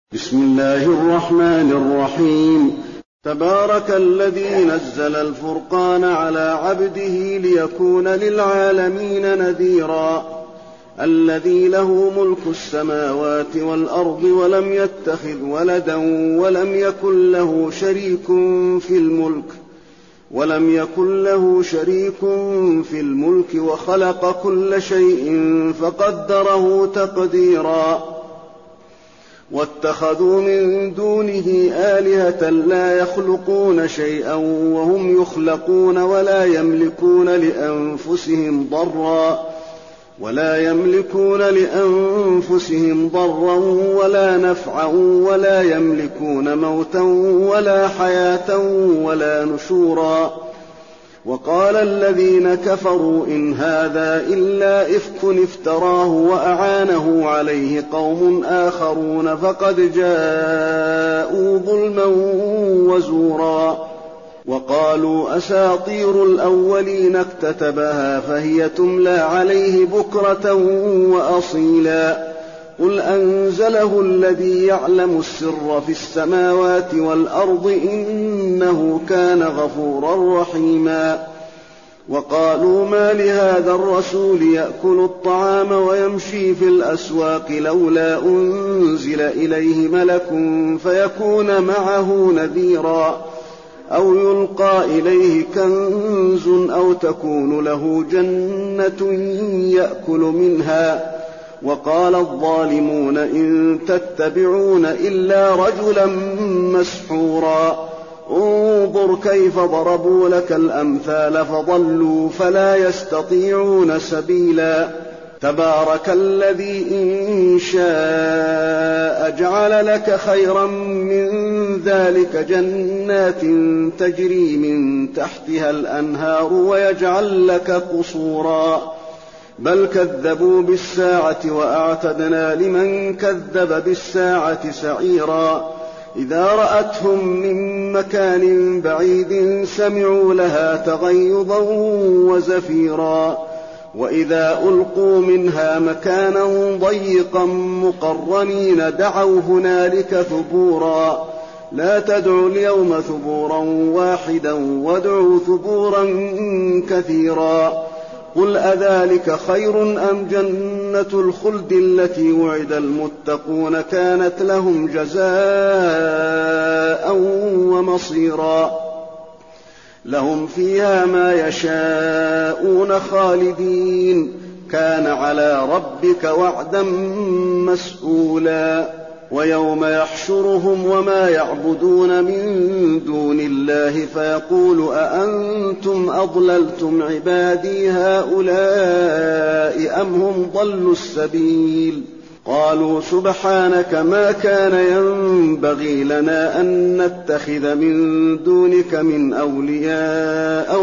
بسم الله الرحمن الرحيم. تبارك الذي نزل الفرقان على عبده ليكون للعالمين نذيرا. الذي له ملك السماوات والأرض ولم يتخذ ولدا ولم يكن له شريك في الملك وخلق كل شيء فقدره تقديرا. واتخذوا من دونه آلهة لا يخلقون شيئا وهم يخلقون ولا يملكون لأنفسهم ضرا ولا نفعا ولا يملكون موتا ولا حياة ولا نشورا. وقال الذين كفروا إن هذا إلا إفك افتراه وأعانه عليه قوم آخرون فقد جاءوا ظلما وزورا. وقالوا أساطير الأولين اكتتبها فهي تملى عليه بكرة وأصيلا. قل أنزله الذي يعلم السر في السماوات والأرض إنه كان غفورا رحيما. وقالوا ما لهذا الرسول يأكل الطعام ويمشي في الأسواق لولا أنزل إليه ملك فيكون معه نذيرا أو يلقى إليه كنز أو تكون له جنة يأكل منها. وقال الظالمون إن تتبعون إلا رجلا مسحورا. انظر كيف ضربوا لك الأمثال فضلوا فلا يستطيعون سبيلا. تبارك الذي إن شاء جعل لك خيرا من ذلك جنات تجري من تحتها الأنهار ويجعل لك قصورا. بل كذبوا بالساعة وأعتدنا لمن كذب بالساعة سعيرا. إذا رأتهم من مكان بعيد سمعوا لها تغيظا وزفيرا. وإذا ألقوا منها مكانا ضيقا مقرنين دعوا هنالك ثبورا. لا تدعوا اليوم ثبورا واحدا وادعوا ثبورا كثيرا. قل أذلك خير أم جنة الخلد التي وعد المتقون كانت لهم جزاء ومصيرا. لهم فيها ما يشاءون خالدين كان على ربك وعدا مسئولا. ويوم يحشرهم وما يعبدون من دون الله فيقول أأنتم أضللتم عبادي هؤلاء أم هم ضلوا السبيل. قالوا سبحانك ما كان ينبغي لنا أن نتخذ من دونك من أولياء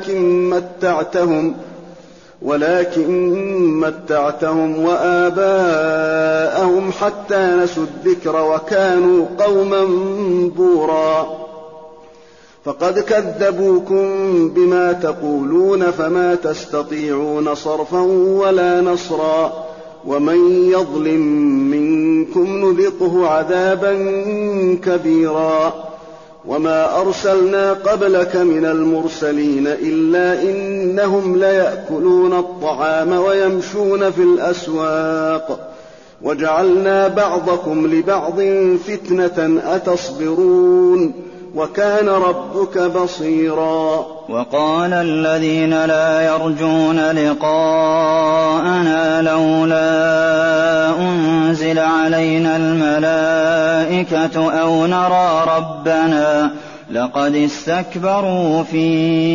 ولكن متعتهم وآباءهم حتى نسوا الذكر وكانوا قوما بورا. فقد كذبوكم بما تقولون فما تستطيعون صرفا ولا نصرا. ومن يظلم منكم نذقه عذابا كبيرا. وما أرسلنا قبلك من المرسلين إلا إنهم ليأكلون الطعام ويمشون في الأسواق وجعلنا بعضكم لبعض فتنة أتصبرون وكان ربك بصيرا. وقال الذين لا يرجون لقاءنا لولا أنزل علينا الملائكة أو نرى ربنا لقد استكبروا في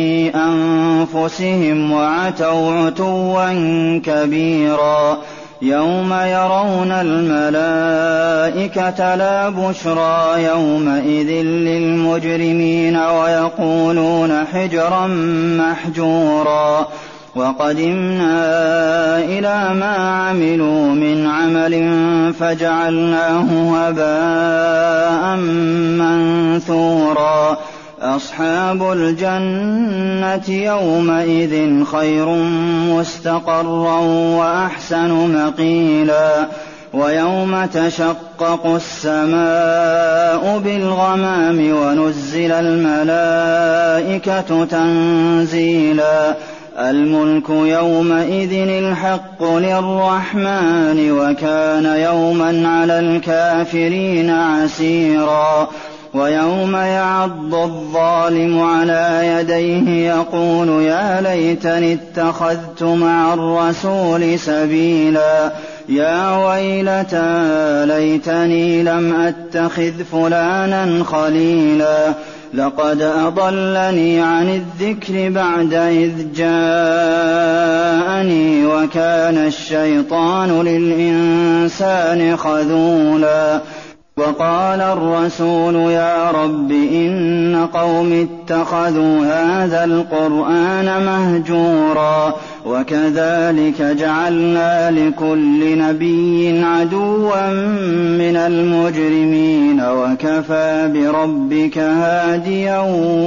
أنفسهم وعتوا عتوا كبيرا. يوم يرون الملائكة لا بشرى يومئذ للمجرمين ويقولون حجرا محجورا. وقدمنا إلى ما عملوا من عمل فجعلناه هباء منثورا. أصحاب الجنة يومئذ خير مستقرا وأحسن مقيلا. ويوم تشقق السماء بالغمام ونزل الملائكة تنزيلا الملك يومئذ الحق للرحمن وكان يوما على الكافرين عسيرا ويوم يعض الظالم على يديه يقول يا ليتني اتخذت مع الرسول سبيلا يا ويلتى ليتني لم أتخذ فلانا خليلا لقد أضلني عن الذكر بعد إذ جاءني وكان الشيطان للإنسان خذولا وقال الرسول يا رب إن قوم اتخذوا هذا القرآن مهجورا وكذلك جعلنا لكل نبي عدوا من المجرمين وكفى بربك هاديا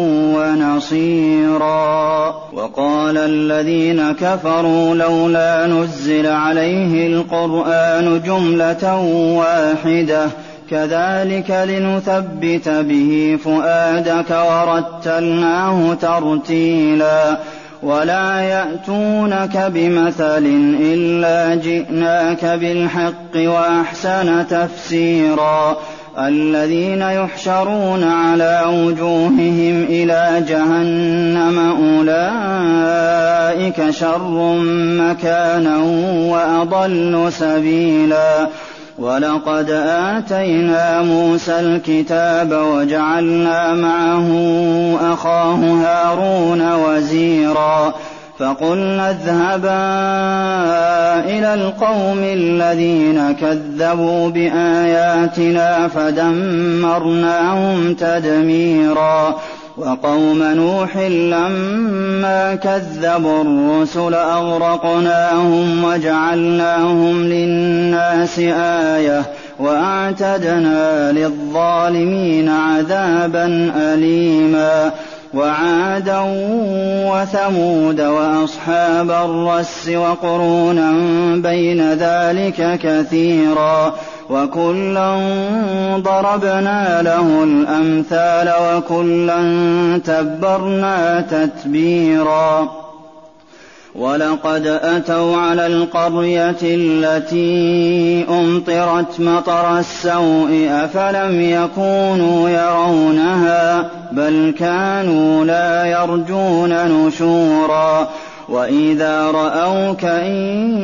ونصيرا وقال الذين كفروا لولا نزل عليه القرآن جملة واحدة كذلك لنثبت به فؤادك ورتلناه ترتيلا ولا يأتونك بمثل إلا جئناك بالحق وأحسن تفسيرا الذين يحشرون على وجوههم إلى جهنم أولئك شر مكانا وأضل سبيلا ولقد آتينا موسى الكتاب وجعلنا معه أخاه هارون وزيرا فقلنا اذهبا إلى القوم الذين كذبوا بآياتنا فدمرناهم تدميرا وقوم نوح لما كذبوا الرسل أغرقناهم وجعلناهم للناس آية وأعتدنا للظالمين عذابا أليما وعادا وثمود وأصحاب الرس وقرونا بين ذلك كثيرا وكلا ضربنا له الأمثال وكلا تبرنا تتبيرا ولقد أتوا على القرية التي أمطرت مطر السوء أفلم يكونوا يرونها بل كانوا لا يرجون نشورا وإذا رأوك إن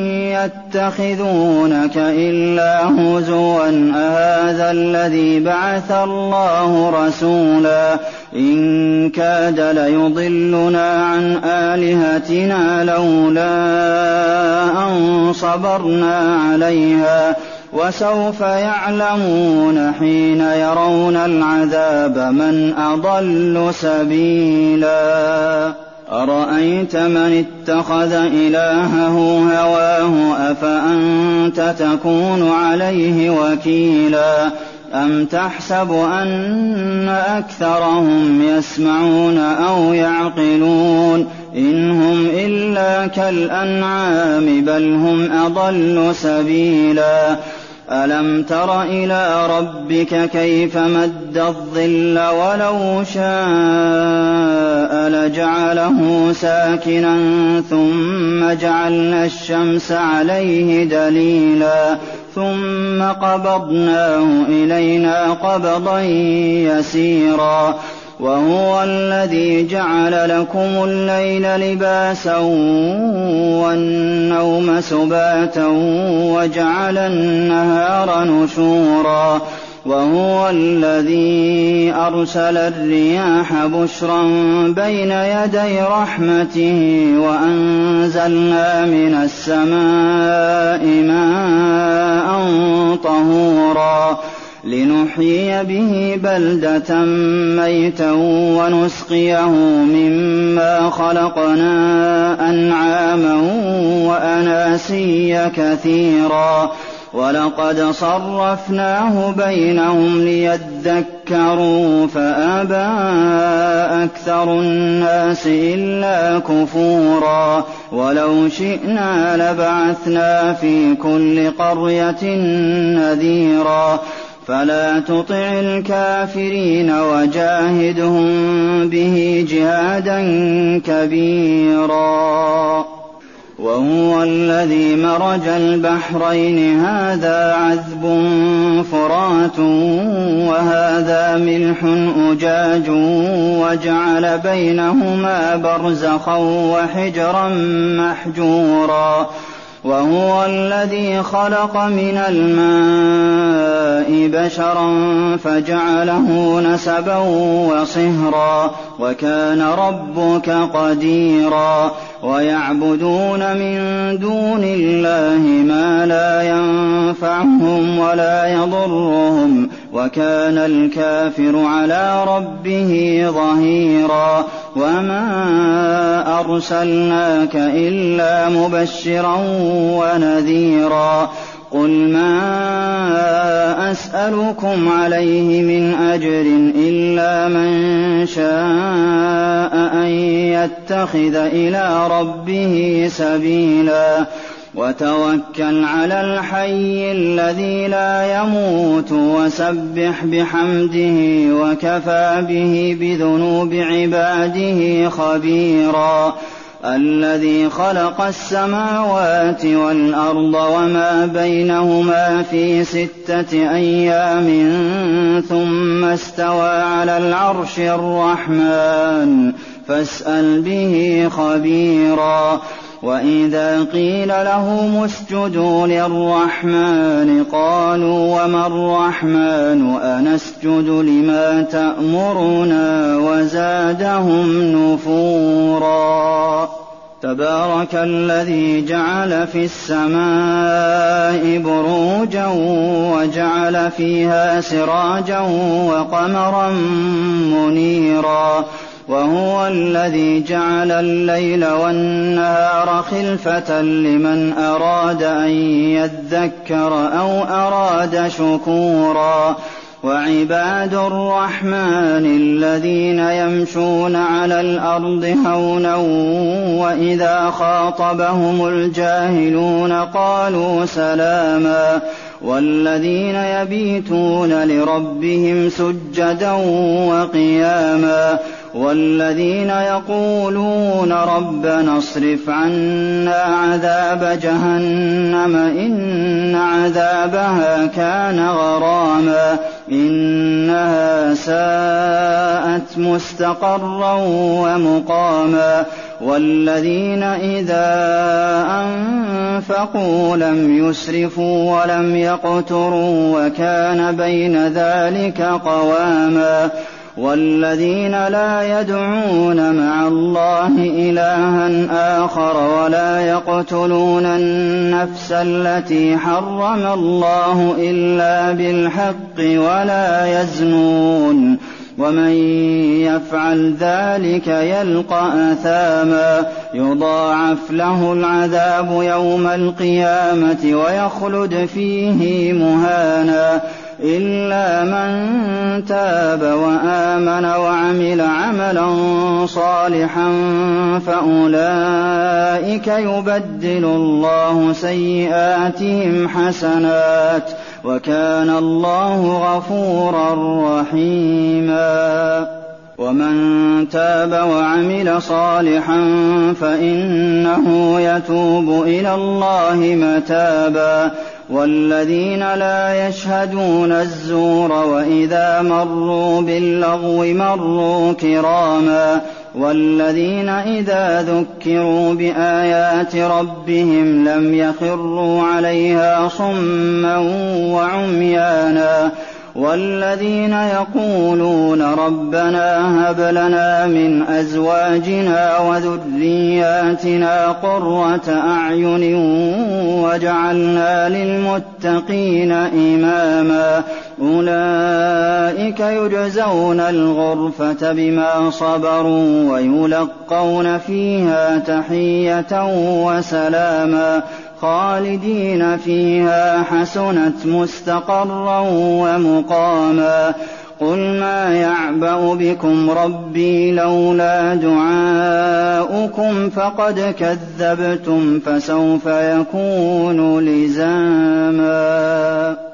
يتخذونك إلا هزوا أهذا الذي بعث الله رسولا إن كاد ليضلنا عن آلهتنا لولا أن صبرنا عليها وسوف يعلمون حين يرون العذاب من أضل سبيلا أرأيت من اتخذ إلهه هواه أفأنت تكون عليه وكيلا أم تحسب أن أكثرهم يسمعون أو يعقلون إن هم إلا كالأنعام بل هم أضل سبيلا ألم تر إلى ربك كيف مد الظل ولو شاء لجعله ساكنا ثم جعلنا الشمس عليه دليلا ثم قبضناه إلينا قبضا يسيرا وهو الذي جعل لكم الليل لباسا والنوم سباتا وجعل النهار نشورا وهو الذي أرسل الرياح بشرا بين يدي رحمته وأنزلنا من السماء ماء طهورا لنحيي به بلدة ميتا ونسقيه مما خلقنا أنعاما وأناسيا كثيرا وَلَقَدْ صَرَّفْنَاهُ بَيْنَهُمْ لِيَذَّكَّرُوا فَأَبَىٰ أَكْثَرُ النَّاسِ إِلَّا كُفُورًا وَلَوْ شِئْنَا لَبَعَثْنَا فِي كُلِّ قَرْيَةٍ نَّذِيرًا فَلَا تُطِعِ الْكَافِرِينَ وَجَاهِدْهُم بِهِ جِهَادًا كَبِيرًا وَهُوَ الَّذِي مَرَجَ الْبَحْرَيْنِ هَٰذَا عَذْبٌ فُرَاتٌ وَهَٰذَا مِلْحٌ أُجَاجٌ وَجَعَلَ بَيْنَهُمَا بَرْزَخًا وَحِجْرًا مَّحْجُورًا وَهُوَ الَّذِي خَلَقَ مِنَ الْمَاءِ بَشَرًا فَجَعَلَهُ نَسَبًا وَصِهْرًا وَكَانَ رَبُّكَ قَدِيرًا وَيَعْبُدُونَ مِن دُونِ اللَّهِ مَا لَا يَنفَعُهُمْ وَلَا يَضُرُّهُمْ وَكَانَ الْكَافِرُ عَلَىٰ رَبِّهِ ظَهِيرًا وَمَا أَرْسَلْنَاكَ إِلَّا مُبَشِّرًا وَنَذِيرًا قُلْ مَا أَسْأَلُكُمْ عَلَيْهِ مِنْ أَجْرٍ إِلَّا مَن شَاءَ أَن يَتَّخِذَ إِلَىٰ رَبِّهِ سَبِيلًا وَتَوَكَّلْ عَلَى الْحَيِّ الَّذِي لَا يَمُوتُ وَسَبِّحْ بِحَمْدِهِ وَكَفَىٰ بِهِ بِذُنُوبِ عِبَادِهِ خَبِيرًا الَّذِي خَلَقَ السَّمَاوَاتِ وَالْأَرْضَ وَمَا بَيْنَهُمَا فِي 6 أيام ثُمَّ اسْتَوَىٰ عَلَى الْعَرْشِ الرَّحْمَٰنُ فَاسْأَلْ بِهِ خَبِيرًا وَإِذَا قِيلَ لَهُمُ اسْجُدُوا لِلرَّحْمَٰنِ قَالُوا وَمَا الرَّحْمَٰنُ أَنَسْجُدُ لِمَا تَأْمُرُنَا وَزَادَهُمْ نُفُورًا تَبَارَكَ الَّذِي جَعَلَ فِي السَّمَاءِ بُرُوجًا وَجَعَلَ فِيهَا سِرَاجًا وَقَمَرًا مُّنِيرًا وَهُوَ الَّذِي جَعَلَ اللَّيْلَ وَالنَّهَارَ خِلْفَةً لِّمَنْ أَرَادَ أَن يَذَّكَّرَ أَوْ أَرَادَ شُكُورًا وَعِبَادُ الرَّحْمَٰنِ الَّذِينَ يَمْشُونَ عَلَى الْأَرْضِ هَوْنًا وَإِذَا خَاطَبَهُمُ الْجَاهِلُونَ قَالُوا سَلَامًا وَالَّذِينَ يَبِيتُونَ لِرَبِّهِمْ سُجَّدًا وَقِيَامًا وَالَّذِينَ يَقُولُونَ رَبَّنَا اصْرِفْ عَنَّا عَذَابَ جَهَنَّمَ إِنَّ عَذَابَهَا كَانَ غَرَامًا إِنَّهَا سَاءَتْ مُسْتَقَرًّا وَمُقَامًا وَالَّذِينَ إِذَا أَنفَقُوا لَمْ يُسْرِفُوا وَلَمْ يَقْتُرُوا وَكَانَ بَيْنَ ذَٰلِكَ قَوَامًا وَالَّذِينَ لَا يَدْعُونَ مَعَ اللَّهِ إِلَٰهًا آخَرَ وَلَا يَقْتُلُونَ النَّفْسَ الَّتِي حَرَّمَ اللَّهُ إِلَّا بِالْحَقِّ وَلَا يَزْنُونَ وَمَن يَفْعَلْ ذَٰلِكَ يَلْقَ أَثَامًا يُضَاعَفْ لَهُ الْعَذَابُ يَوْمَ الْقِيَامَةِ وَيَخْلُدْ فِيهِ مُهَانًا إِلَّا مَن تَابَ وَآمَنَ وَعَمِلَ عَمَلًا صَالِحًا فَأُولَٰئِكَ يُبَدِّلُ اللَّهُ سَيِّئَاتِهِمْ حَسَنَاتٍ وَكَانَ اللَّهُ غَفُورًا رَّحِيمًا وَمَن تَابَ وَعَمِلَ صَالِحًا فَإِنَّهُ يَتُوبُ إِلَى اللَّهِ مَتَابًا وَالَّذِينَ لَا يَشْهَدُونَ الزُّورَ وَإِذَا مَرُّوا بِاللَّغْوِ مَرُّوا كِرَامًا وَالَّذِينَ إِذَا ذُكِّرُوا بِآيَاتِ رَبِّهِمْ لَمْ يَخِرُّوا عَلَيْهَا صُمًّا وَعُمْيَانًا وَالَّذِينَ يَقُولُونَ رَبَّنَا هَبْ لَنَا مِنْ أَزْوَاجِنَا وَذُرِّيَّاتِنَا قُرَّةَ أَعْيُنٍ وَاجْعَلْنَا لِلْمُتَّقِينَ إِمَامًا أُولَٰئِكَ يُجْزَوْنَ الْغُرْفَةَ بِمَا صَبَرُوا وَيُلَقَّوْنَ فِيهَا تَحِيَّةً وَسَلَامًا خالدين فيها حسنت مستقرا ومقاما قل ما يعبأ بكم ربي لولا دعاؤكم فقد كذبتم فسوف يكون لزاما